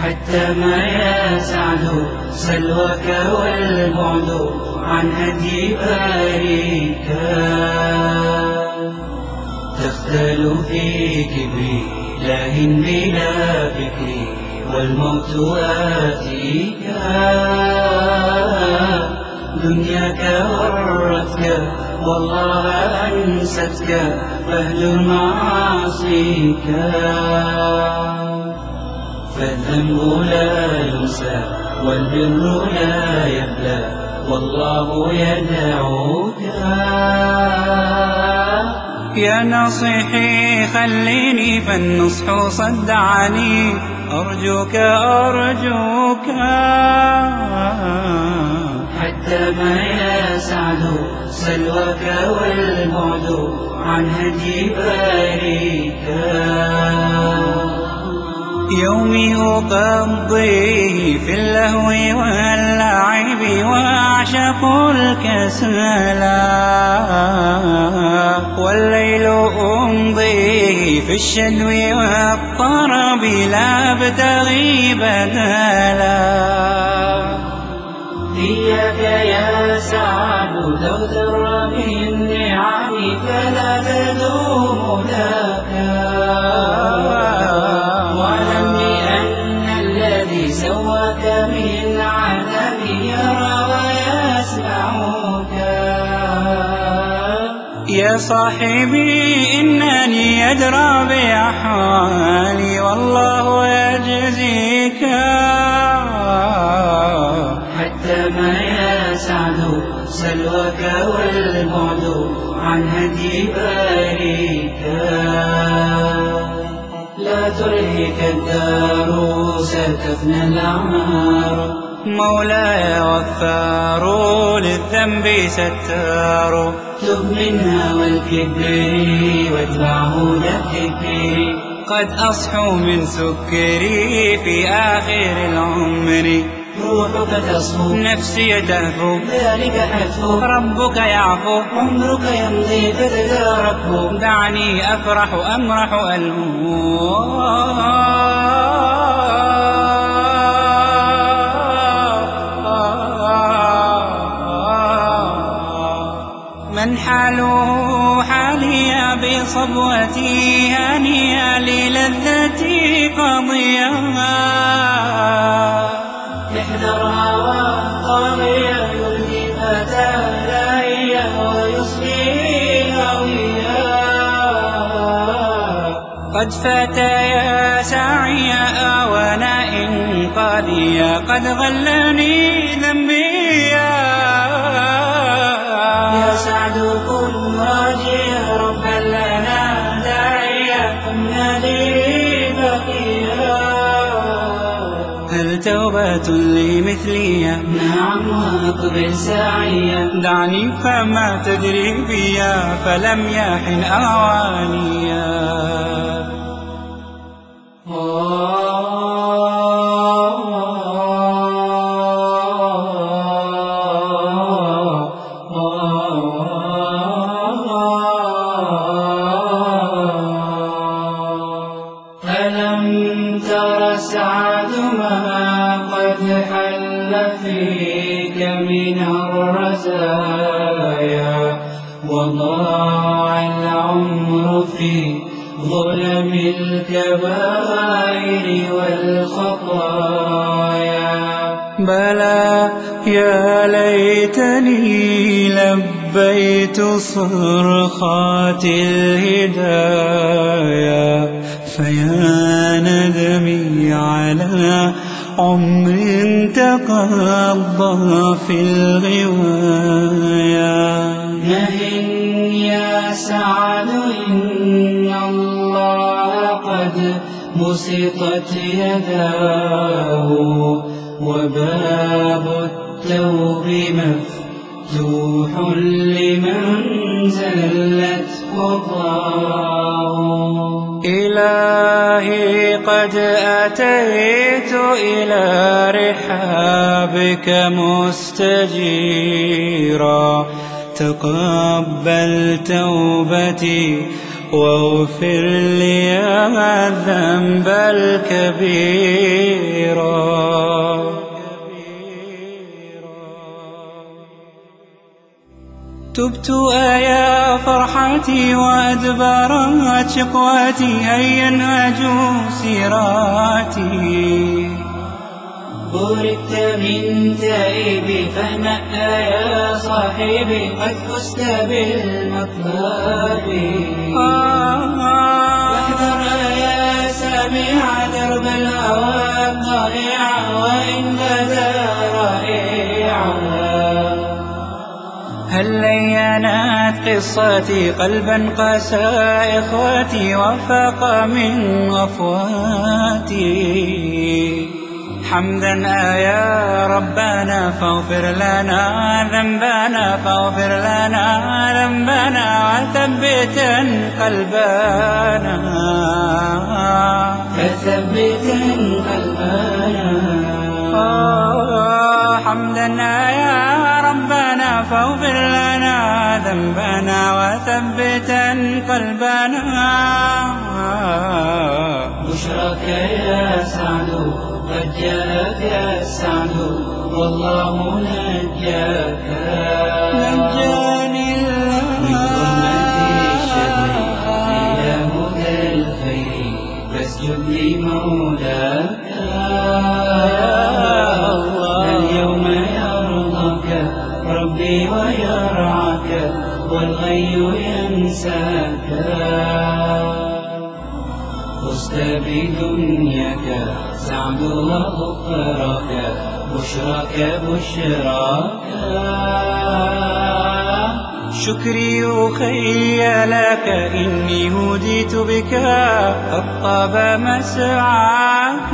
حتى ما يسعد سلوك والبعد عن هدي باريك. تختل في كبري لاه بلا فكري والموت آتيك. دنياك غرتك والله أنستك فاهجر معاصيك. فالذنب لا ينسى والبر لا يبلى والله يدعوك. يا ناصحي خليني فالنصح صدعني أرجوك أرجوك. حتى ما يسعد سلوك والبعد عن هدي باريك. يومي أقضيه في اللهو واللعب وأعشق الكسلا، والليل أمضيه في الشدو والطرب لا أبتغي بدلا. إياك يا سعد تغتر بالنعم فلا تدوم لك. واعلم بأن الذي سواك من عدم يرى ويسمعك. يا صاحبي إنني أدرى بأحوالي والله يجزيك. حتى ما يسعد سلوك والبعد عن هدي باريك. لا تلهك الدار ستفنى الأعمار. مولاي غفار للذنب ستار. تب منها والكبر واتبع هدى الذكر. قد أصحو من سكري في آخر العمر. روحك تصفو نفسي تهفو ذلك حتفو. ربك يعفو عمرك يمضي فتداركه. دعني أفرح أمرح ألهو. من حاله حالي بصبوتي هنيئا للذتي قضيا. احذرها والطاغية يلهي فتى لاهيا ويصبي هويا. قد فات يا ساعيا آوانا إنقاذيا قد غلني ذنبيا. يا سعد كن راجيا ربا لنا داعيا كن نادي بقيا. هل توبة لمثليا؟ نعم وأقبل ساعيا. دعني فما تدري بيا فلم يحن أوانيا. ألم تر سعد ما قد حل فيك من الرزايا وضاع العمر في ظلم الكبائر والخطايا. بلى يا ليتني لبيت صرخات الهدايا. فيا ندمي على عمر تقضى في الغوايا. مهن يا سعد إن الله قد بسطت يداه وباب التوب مفتوح لمن زلت خطاه. إلهي قد أتيت إلى رحابك مستجيرا. تقبل توبتي واغفر لي الذنب الكبير. تبت يا فرحتي وأدبرت شقوتي، هيا انهجوا سيراتي. بوركت من تائبي فاهنأ يا صاحبي، قد فزت بالمطلب. واحذر يا سامع درب الهوى الضائع، وإن بدا رائعا. هل لينت قصتي قلبا قسى إخوتي، وفاق من غفواتي. حمدا يا ربنا فاغفر لنا ذنبنا، فاغفر لنا ذنبنا وثبتا قلبنا. فثبتا قلبنا. حمدا يا ربنا فاغفر لنا ذنبنا وثبتا قلبنا. بشرك يا سعد قد جاءك السعد، والله نجاك. نجاني الله من ظلمة الشر إلى هدى الخير، فاسجد لمولاك. اليوم يرضاك ربي ويرعاك، والغي ينساك. فزت بدنياك سعد وأخراك، بشراك بشراك. شكري أخي لك إني هديت بك، قد طاب مسعاك.